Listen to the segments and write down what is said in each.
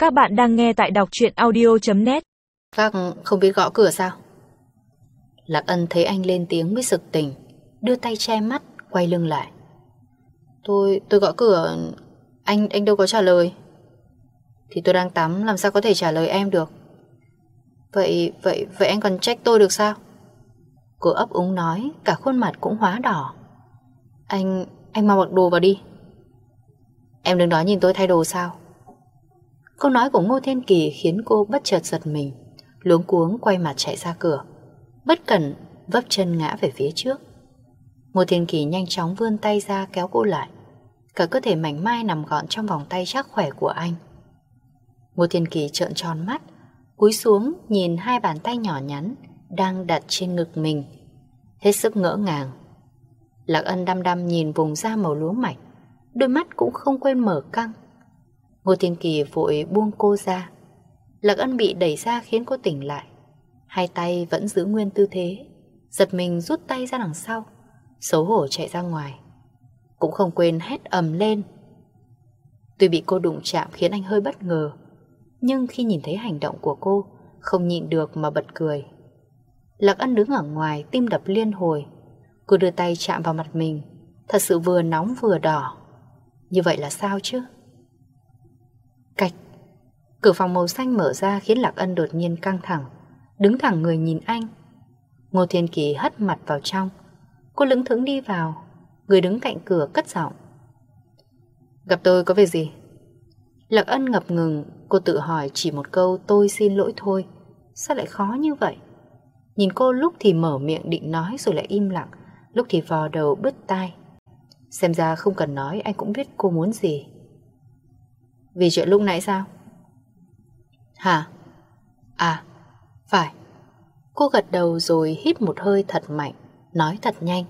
Các bạn đang nghe tại đọc truyện audio.net. Các không biết gõ cửa sao? Lạc Ân thấy anh lên tiếng mới sực tỉnh, đưa tay che mắt, quay lưng lại. Tôi gõ cửa, anh đâu có trả lời. Thì tôi đang tắm, làm sao có thể trả lời em được? Vậy anh còn trách tôi được sao? Cô ấp úng nói, cả khuôn mặt cũng hóa đỏ. Anh mau mặc đồ vào đi. Em đứng đó nhìn tôi thay đồ sao? Câu nói của Ngô Thiên Kỳ khiến cô bất chợt giật mình, luống cuống quay mặt chạy ra cửa, bất cẩn vấp chân ngã về phía trước. Ngô Thiên Kỳ nhanh chóng vươn tay ra kéo cô lại, cả cơ thể mảnh mai nằm gọn trong vòng tay chắc khỏe của anh. Ngô Thiên Kỳ trợn tròn mắt, cúi xuống nhìn hai bàn tay nhỏ nhắn đang đặt trên ngực mình, hết sức ngỡ ngàng. Lạc Ân đăm đăm nhìn vùng da màu lúa mạch, đôi mắt cũng không quên mở căng. Ngô Thiên Kỳ vội buông cô ra. Lạc Ân bị đẩy ra khiến cô tỉnh lại, hai tay vẫn giữ nguyên tư thế, giật mình rút tay ra đằng sau, xấu hổ chạy ra ngoài, cũng không quên hét ầm lên. Tuy bị cô đụng chạm khiến anh hơi bất ngờ, nhưng khi nhìn thấy hành động của cô, không nhịn được mà bật cười. Lạc Ân đứng ở ngoài, tim đập liên hồi. Cô đưa tay chạm vào mặt mình, thật sự vừa nóng vừa đỏ. Như vậy là sao chứ? Cạch. Cửa phòng màu xanh mở ra khiến Lạc Ân đột nhiên căng thẳng, đứng thẳng người nhìn anh. Ngô Thiên Kỳ hất mặt vào trong. Cô lững thững đi vào. Người đứng cạnh cửa cất giọng. Gặp tôi có việc gì? Lạc Ân ngập ngừng. Cô tự hỏi chỉ một câu tôi xin lỗi thôi, sao lại khó như vậy? Nhìn cô lúc thì mở miệng định nói rồi lại im lặng, lúc thì vò đầu bứt tai. Xem ra không cần nói anh cũng biết cô muốn gì. Vì chuyện lúc nãy sao? Hả? À, phải. Cô gật đầu rồi hít một hơi thật mạnh, nói thật nhanh.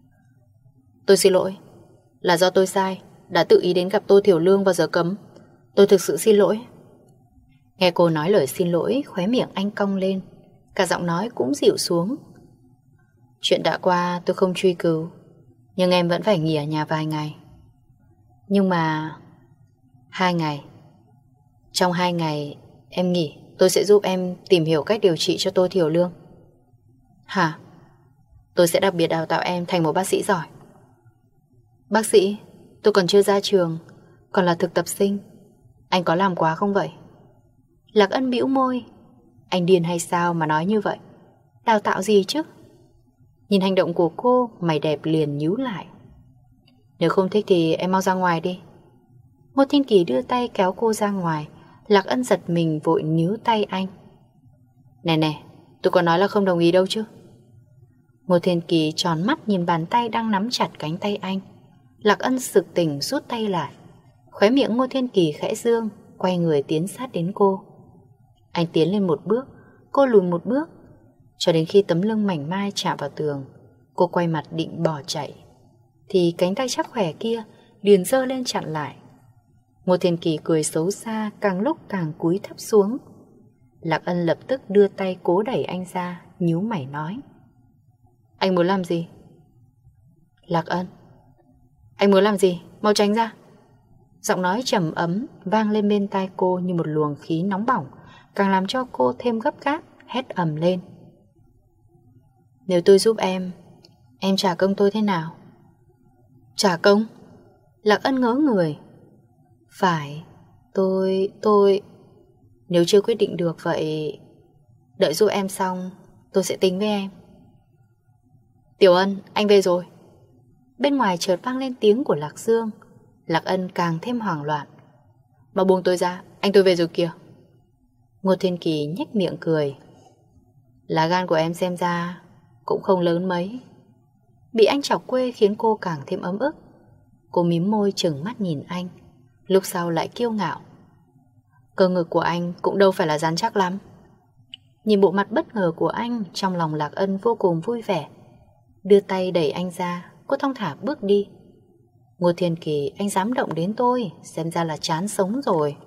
Tôi xin lỗi. Là do tôi sai, đã tự ý đến gặp Tô Thiểu Lương vào giờ cấm. Tôi thực sự xin lỗi. Nghe cô nói lời xin lỗi, khóe miệng anh cong lên, cả giọng nói cũng dịu xuống. Chuyện đã qua tôi không truy cứu, nhưng em vẫn phải nghỉ ở nhà vài ngày. Nhưng mà 2 ngày. Trong 2 ngày em nghỉ, tôi sẽ giúp em tìm hiểu cách điều trị cho Tô Thiểu Lương. Hả? Tôi sẽ đặc biệt đào tạo em thành một bác sĩ giỏi. Bác sĩ? Tôi còn chưa ra trường, còn là thực tập sinh. Anh có làm quá không vậy? Lạc Ân bĩu môi. Anh điên hay sao mà nói như vậy? Đào tạo gì chứ? Nhìn hành động của cô, mày đẹp liền nhíu lại. Nếu không thích thì em mau ra ngoài đi. Ngô Thiên Kỳ đưa tay kéo cô ra ngoài. Lạc Ân giật mình vội níu tay anh. Nè, tôi có nói là không đồng ý đâu chứ. Ngô Thiên Kỳ tròn mắt nhìn bàn tay đang nắm chặt cánh tay anh. Lạc Ân sực tỉnh rút tay lại. Khóe miệng Ngô Thiên Kỳ khẽ dương, quay người tiến sát đến cô. Anh tiến lên một bước, cô lùi một bước, cho đến khi tấm lưng mảnh mai chạm vào tường. Cô quay mặt định bỏ chạy, thì cánh tay chắc khỏe kia liền giơ lên chặn lại. Ngô Thiên Kỳ cười xấu xa, càng lúc càng cúi thấp xuống. Lạc Ân lập tức đưa tay cố đẩy anh ra, nhíu mày nói. Anh muốn làm gì? Lạc Ân, anh muốn làm gì? Mau tránh ra. Giọng nói trầm ấm vang lên bên tai cô như một luồng khí nóng bỏng, càng làm cho cô thêm gấp gáp, hét ầm lên. Nếu tôi giúp em trả công tôi thế nào? Trả công? Lạc Ân ngớ người. Phải, tôi... Nếu chưa quyết định được vậy, đợi giúp em xong, tôi sẽ tính với em. Tiểu Ân, anh về rồi. Bên ngoài chợt vang lên tiếng của Lạc Dương. Lạc Ân càng thêm hoảng loạn. Mà buông tôi ra, anh tôi về rồi kìa. Ngô Thiên Kỳ nhếch miệng cười. Lá gan của em xem ra cũng không lớn mấy. Bị anh chọc quê khiến cô càng thêm ấm ức. Cô mím môi trừng mắt nhìn anh, lúc sau lại kiêu ngạo. Cơ ngực của anh cũng đâu phải là rắn chắc lắm. Nhìn bộ mặt bất ngờ của anh, trong lòng Lạc Ân vô cùng vui vẻ. Đưa tay đẩy anh ra, cô thong thả bước đi. Ngô Thiên Kỳ, anh dám động đến tôi, xem ra là chán sống rồi.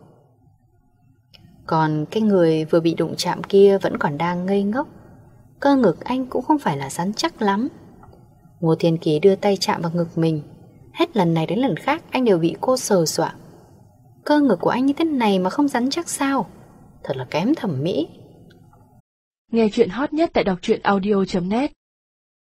Còn cái người vừa bị đụng chạm kia vẫn còn đang ngây ngốc. Cơ ngực anh cũng không phải là rắn chắc lắm. Ngô Thiên Kỳ đưa tay chạm vào ngực mình. Hết lần này đến lần khác anh đều bị cô sờ soạng. Cơ ngực của anh như thế này mà không rắn chắc sao? Thật là kém thẩm mỹ. Nghe chuyện hot nhất tại đọc truyện audio.net